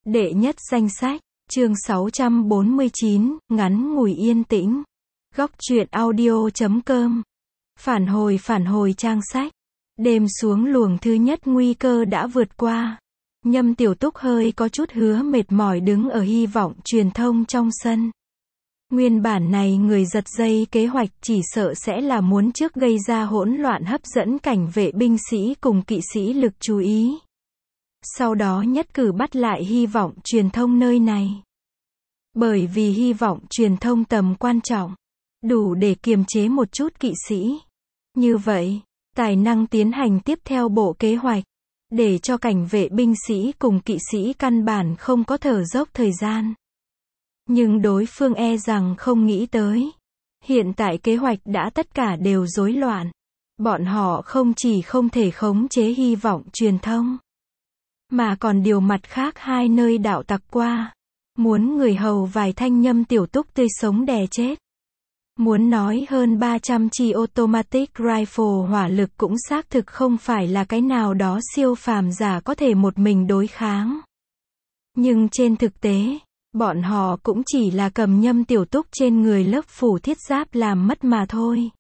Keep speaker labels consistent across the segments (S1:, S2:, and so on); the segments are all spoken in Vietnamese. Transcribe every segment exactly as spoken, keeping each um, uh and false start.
S1: Đệ nhất danh sách, chương sáu trăm bốn mươi chín, ngắn ngủi yên tĩnh. Góc truyện audio chấm com. Phản hồi phản hồi trang sách. Đêm xuống luồng thứ nhất nguy cơ đã vượt qua. Nhâm Tiểu Túc hơi có chút hứa mệt mỏi đứng ở hy vọng truyền thông trong sân. Nguyên bản này người giật dây kế hoạch chỉ sợ sẽ là muốn trước gây ra hỗn loạn hấp dẫn cảnh vệ binh sĩ cùng kỵ sĩ lực chú ý. Sau đó nhất cử bắt lại hy vọng truyền thông nơi này. Bởi vì hy vọng truyền thông tầm quan trọng, đủ để kiềm chế một chút kỵ sĩ. Như vậy, tài năng tiến hành tiếp theo bộ kế hoạch, để cho cảnh vệ binh sĩ cùng kỵ sĩ căn bản không có thở dốc thời gian. Nhưng đối phương e rằng không nghĩ tới. Hiện tại kế hoạch đã tất cả đều rối loạn. Bọn họ không chỉ không thể khống chế hy vọng truyền thông, mà còn điều mặt khác hai nơi đạo tặc qua. Muốn người hầu vài thanh Nhâm Tiểu Túc tươi sống đè chết. Muốn nói hơn ba trăm chi automatic rifle hỏa lực cũng xác thực không phải là cái nào đó siêu phàm giả có thể một mình đối kháng. Nhưng trên thực tế, bọn họ cũng chỉ là cầm Nhâm Tiểu Túc trên người lớp phủ thiết giáp làm mất mà thôi.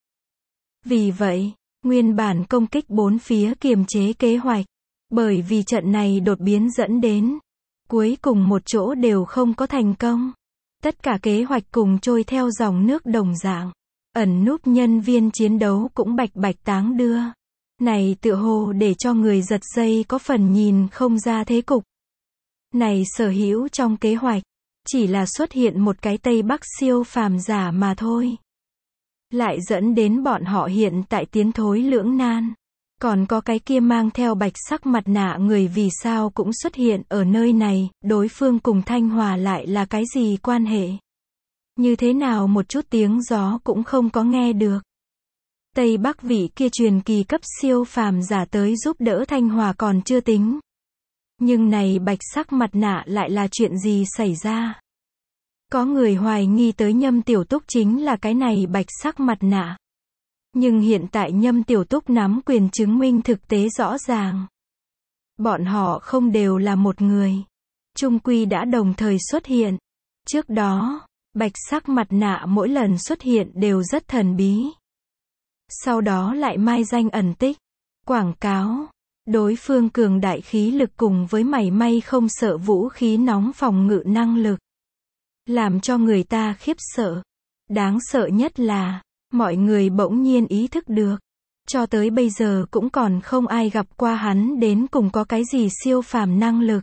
S1: Vì vậy, nguyên bản công kích bốn phía kiềm chế kế hoạch, bởi vì trận này đột biến dẫn đến, cuối cùng một chỗ đều không có thành công. Tất cả kế hoạch cùng trôi theo dòng nước đồng dạng. Ẩn núp nhân viên chiến đấu cũng bạch bạch táng đưa. Này tựa hồ để cho người giật dây có phần nhìn không ra thế cục. Này sở hữu trong kế hoạch, chỉ là xuất hiện một cái Tây Bắc siêu phàm giả mà thôi. Lại dẫn đến bọn họ hiện tại tiến thối lưỡng nan. Còn có cái kia mang theo bạch sắc mặt nạ người vì sao cũng xuất hiện ở nơi này, đối phương cùng Thanh Hòa lại là cái gì quan hệ? Như thế nào một chút tiếng gió cũng không có nghe được. Tây Bắc vị kia truyền kỳ cấp siêu phàm giả tới giúp đỡ Thanh Hòa còn chưa tính. Nhưng này bạch sắc mặt nạ lại là chuyện gì xảy ra? Có người hoài nghi tới Nhâm Tiểu Túc chính là cái này bạch sắc mặt nạ. Nhưng hiện tại Nhâm Tiểu Túc nắm quyền chứng minh thực tế rõ ràng. Bọn họ không đều là một người. Chung quy đã đồng thời xuất hiện. Trước đó, bạch sắc mặt nạ mỗi lần xuất hiện đều rất thần bí. Sau đó lại mai danh ẩn tích, quảng cáo, đối phương cường đại khí lực cùng với mảy may không sợ vũ khí nóng phòng ngự năng lực. Làm cho người ta khiếp sợ. Đáng sợ nhất là, mọi người bỗng nhiên ý thức được. Cho tới bây giờ cũng còn không ai gặp qua hắn đến cùng có cái gì siêu phàm năng lực.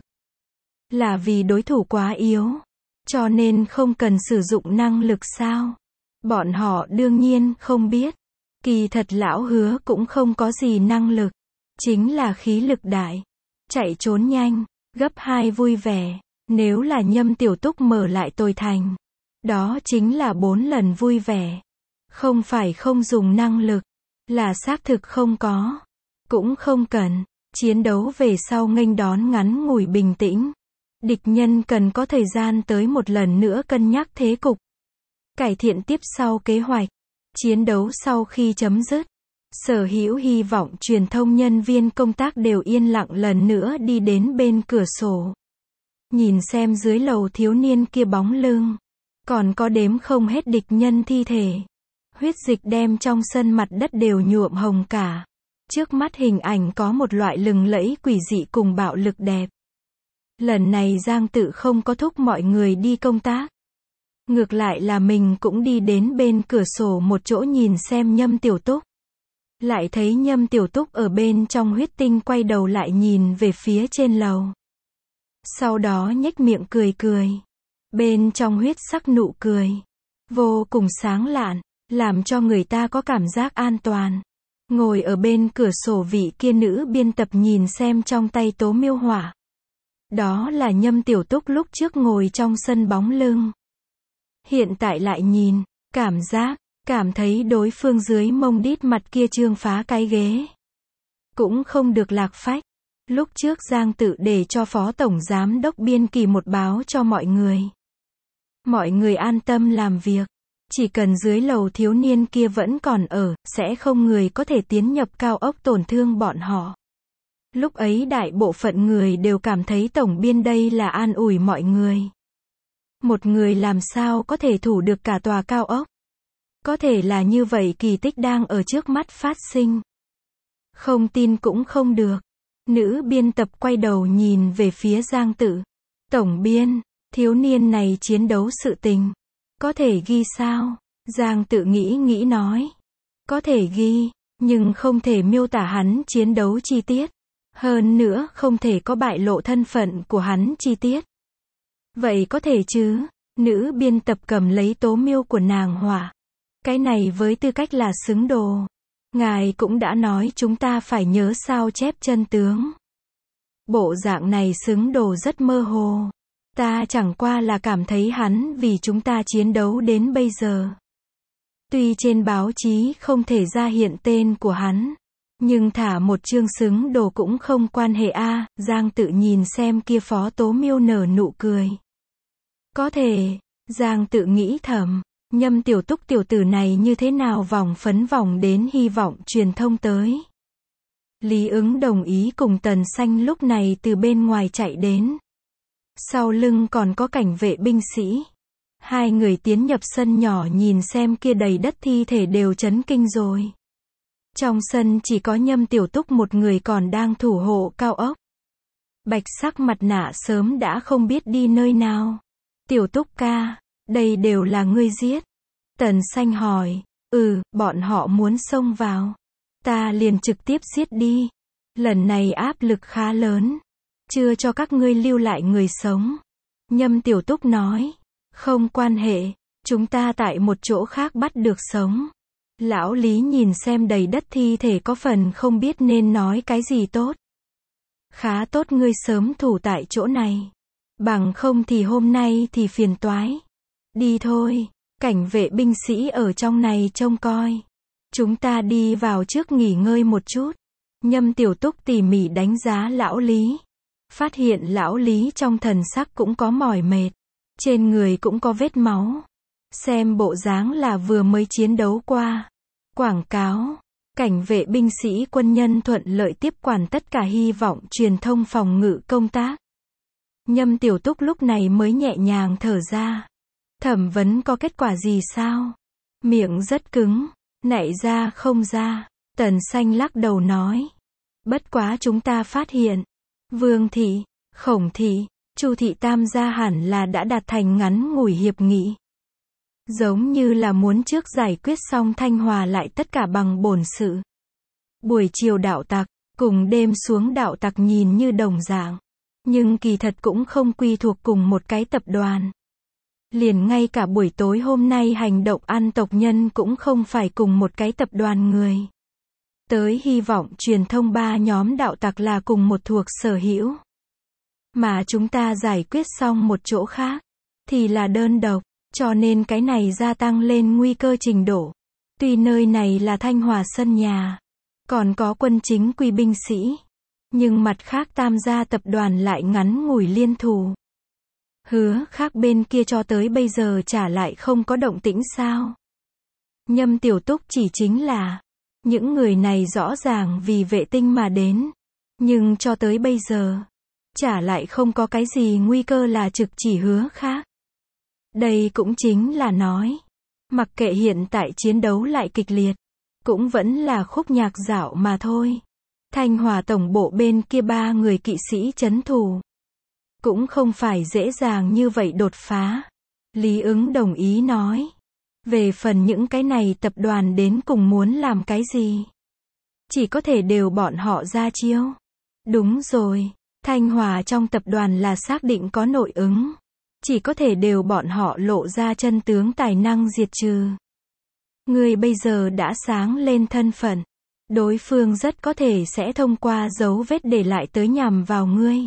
S1: Là vì đối thủ quá yếu. Cho nên không cần sử dụng năng lực sao? Bọn họ đương nhiên không biết. Kỳ thật lão hứa cũng không có gì năng lực. Chính là khí lực đại. Chạy trốn nhanh, gấp hai vui vẻ. Nếu là Nhâm Tiểu Túc mở lại tồi thành, đó chính là bốn lần vui vẻ. Không phải không dùng năng lực, là xác thực không có. Cũng không cần. Chiến đấu về sau nghênh đón ngắn ngủi bình tĩnh. Địch nhân cần có thời gian tới một lần nữa cân nhắc thế cục. Cải thiện tiếp sau kế hoạch. Chiến đấu sau khi chấm dứt. Sở hữu hy vọng truyền thông nhân viên công tác đều yên lặng lần nữa đi đến bên cửa sổ. Nhìn xem dưới lầu thiếu niên kia bóng lưng. Còn có đếm không hết địch nhân thi thể. Huyết dịch đem trong sân mặt đất đều nhuộm hồng cả. Trước mắt hình ảnh có một loại lừng lẫy quỷ dị cùng bạo lực đẹp. Lần này Giang Tự không có thúc mọi người đi công tác. Ngược lại là mình cũng đi đến bên cửa sổ một chỗ nhìn xem Nhâm Tiểu Túc. Lại thấy Nhâm Tiểu Túc ở bên trong huyết tinh quay đầu lại nhìn về phía trên lầu. Sau đó nhếch miệng cười cười. Bên trong huyết sắc nụ cười. Vô cùng sáng lạn. Làm cho người ta có cảm giác an toàn. Ngồi ở bên cửa sổ vị kia nữ biên tập nhìn xem trong tay tố miêu hỏa. Đó là Nhâm Tiểu Túc lúc trước ngồi trong sân bóng lưng. Hiện tại lại nhìn, cảm giác, cảm thấy đối phương dưới mông đít mặt kia trương phá cái ghế. Cũng không được lạc phách. Lúc trước Giang Tự để cho Phó Tổng Giám đốc biên kỳ một báo cho mọi người. Mọi người an tâm làm việc. Chỉ cần dưới lầu thiếu niên kia vẫn còn ở, sẽ không người có thể tiến nhập cao ốc tổn thương bọn họ. Lúc ấy đại bộ phận người đều cảm thấy tổng biên đây là an ủi mọi người. Một người làm sao có thể thủ được cả tòa cao ốc? Có thể là như vậy kỳ tích đang ở trước mắt phát sinh. Không tin cũng không được. Nữ biên tập quay đầu nhìn về phía Giang Tự. Tổng biên, thiếu niên này chiến đấu sự tình. Có thể ghi sao? Giang Tự nghĩ nghĩ nói. Có thể ghi, nhưng không thể miêu tả hắn chiến đấu chi tiết. Hơn nữa không thể có bại lộ thân phận của hắn chi tiết. Vậy có thể chứ? Nữ biên tập cầm lấy tố miêu của nàng hỏa. Cái này với tư cách là xứng đồ. Ngài cũng đã nói chúng ta phải nhớ sao chép chân tướng. Bộ dạng này xứng đồ rất mơ hồ. Ta chẳng qua là cảm thấy hắn vì chúng ta chiến đấu đến bây giờ. Tuy trên báo chí không thể ra hiện tên của hắn, nhưng thả một chương xứng đồ cũng không quan hệ a. À, Giang Tự nhìn xem kia phó tố miêu nở nụ cười. Có thể, Giang Tự nghĩ thầm, Nhâm Tiểu Túc tiểu tử này như thế nào vòng phấn vòng đến hy vọng truyền thông tới. Lý Ứng đồng ý cùng Tần Xanh lúc này từ bên ngoài chạy đến. Sau lưng còn có cảnh vệ binh sĩ. Hai người tiến nhập sân nhỏ nhìn xem kia đầy đất thi thể đều chấn kinh rồi. Trong sân chỉ có Nhâm Tiểu Túc một người còn đang thủ hộ cao ốc. Bạch sắc mặt nạ sớm đã không biết đi nơi nào. Tiểu Túc ca, đây đều là ngươi giết. Tần Xanh hỏi, ừ, bọn họ muốn xông vào. Ta liền trực tiếp giết đi. Lần này áp lực khá lớn. Chưa cho các ngươi lưu lại người sống. Nhâm Tiểu Túc nói, không quan hệ, chúng ta tại một chỗ khác bắt được sống. Lão Lý nhìn xem đầy đất thi thể có phần không biết nên nói cái gì tốt. Khá tốt ngươi sớm thủ tại chỗ này. Bằng không thì hôm nay thì phiền toái. Đi thôi, cảnh vệ binh sĩ ở trong này trông coi. Chúng ta đi vào trước nghỉ ngơi một chút. Nhâm Tiểu Túc tỉ mỉ đánh giá lão Lý. Phát hiện lão Lý trong thần sắc cũng có mỏi mệt. Trên người cũng có vết máu. Xem bộ dáng là vừa mới chiến đấu qua. Quảng cáo. Cảnh vệ binh sĩ quân nhân thuận lợi tiếp quản tất cả hy vọng truyền thông phòng ngự công tác. Nhâm Tiểu Túc lúc này mới nhẹ nhàng thở ra. Thẩm vấn có kết quả gì sao? Miệng rất cứng. Nảy ra không ra. Tần Xanh lắc đầu nói. Bất quá chúng ta phát hiện. Vương Thị, Khổng Thị, Chu Thị tam gia hẳn là đã đạt thành ngắn ngủi hiệp nghị. Giống như là muốn trước giải quyết xong Thanh Hòa lại tất cả bằng bổn sự. Buổi chiều đạo tặc, cùng đêm xuống đạo tặc nhìn như đồng dạng. Nhưng kỳ thật cũng không quy thuộc cùng một cái tập đoàn. Liền ngay cả buổi tối hôm nay hành động ăn tộc nhân cũng không phải cùng một cái tập đoàn người. Tới hy vọng truyền thông ba nhóm đạo tặc là cùng một thuộc sở hữu. Mà chúng ta giải quyết xong một chỗ khác, thì là đơn độc, cho nên cái này gia tăng lên nguy cơ trình độ. Tuy nơi này là Thanh Hòa sân nhà, còn có quân chính quy binh sĩ, nhưng mặt khác tam gia tập đoàn lại ngắn ngủi liên thủ. Hứa khác bên kia cho tới bây giờ trả lại không có động tĩnh sao? Nhâm Tiểu Túc chỉ chính là, những người này rõ ràng vì vệ tinh mà đến, nhưng cho tới bây giờ, trả lại không có cái gì nguy cơ là trực chỉ hứa khác. Đây cũng chính là nói, mặc kệ hiện tại chiến đấu lại kịch liệt, cũng vẫn là khúc nhạc dạo mà thôi. Thanh Hòa tổng bộ bên kia ba người kỵ sĩ trấn thủ, cũng không phải dễ dàng như vậy đột phá. Lý Ứng đồng ý nói. Về phần những cái này tập đoàn đến cùng muốn làm cái gì, chỉ có thể đều bọn họ ra chiêu. Đúng rồi, Thanh Hòa trong tập đoàn là xác định có nội ứng. Chỉ có thể đều bọn họ lộ ra chân tướng tài năng diệt trừ. Ngươi bây giờ đã sáng lên thân phận. Đối phương rất có thể sẽ thông qua dấu vết để lại tới nhằm vào ngươi.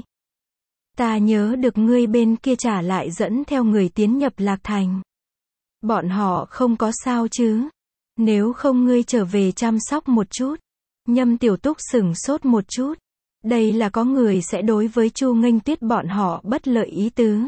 S1: Ta nhớ được ngươi bên kia trả lại dẫn theo người tiến nhập Lạc Thành. Bọn họ không có sao chứ? Nếu không ngươi trở về chăm sóc một chút. Nhâm Tiểu Túc sửng sốt một chút. Đây là có người sẽ đối với Chu Nghênh Tuyết bọn họ bất lợi ý tứ.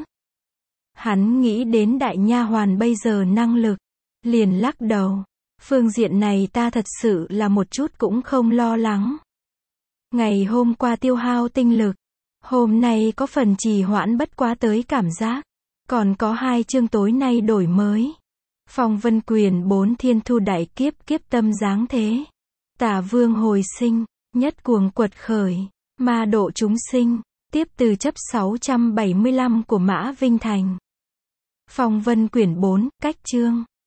S1: Hắn nghĩ đến đại nha hoàn bây giờ năng lực, liền lắc đầu. Phương diện này ta thật sự là một chút cũng không lo lắng. Ngày hôm qua tiêu hao tinh lực. Hôm nay có phần trì hoãn bất quá tới cảm giác. Còn có hai chương tối nay đổi mới. Phong vân quyền bốn thiên thu đại kiếp kiếp tâm giáng thế. Tả vương hồi sinh, nhất cuồng quật khởi, ma độ chúng sinh. Tiếp từ chấp sáu trăm bảy mươi lăm của Mã Vinh Thành. Phong vân quyển bốn, cách chương.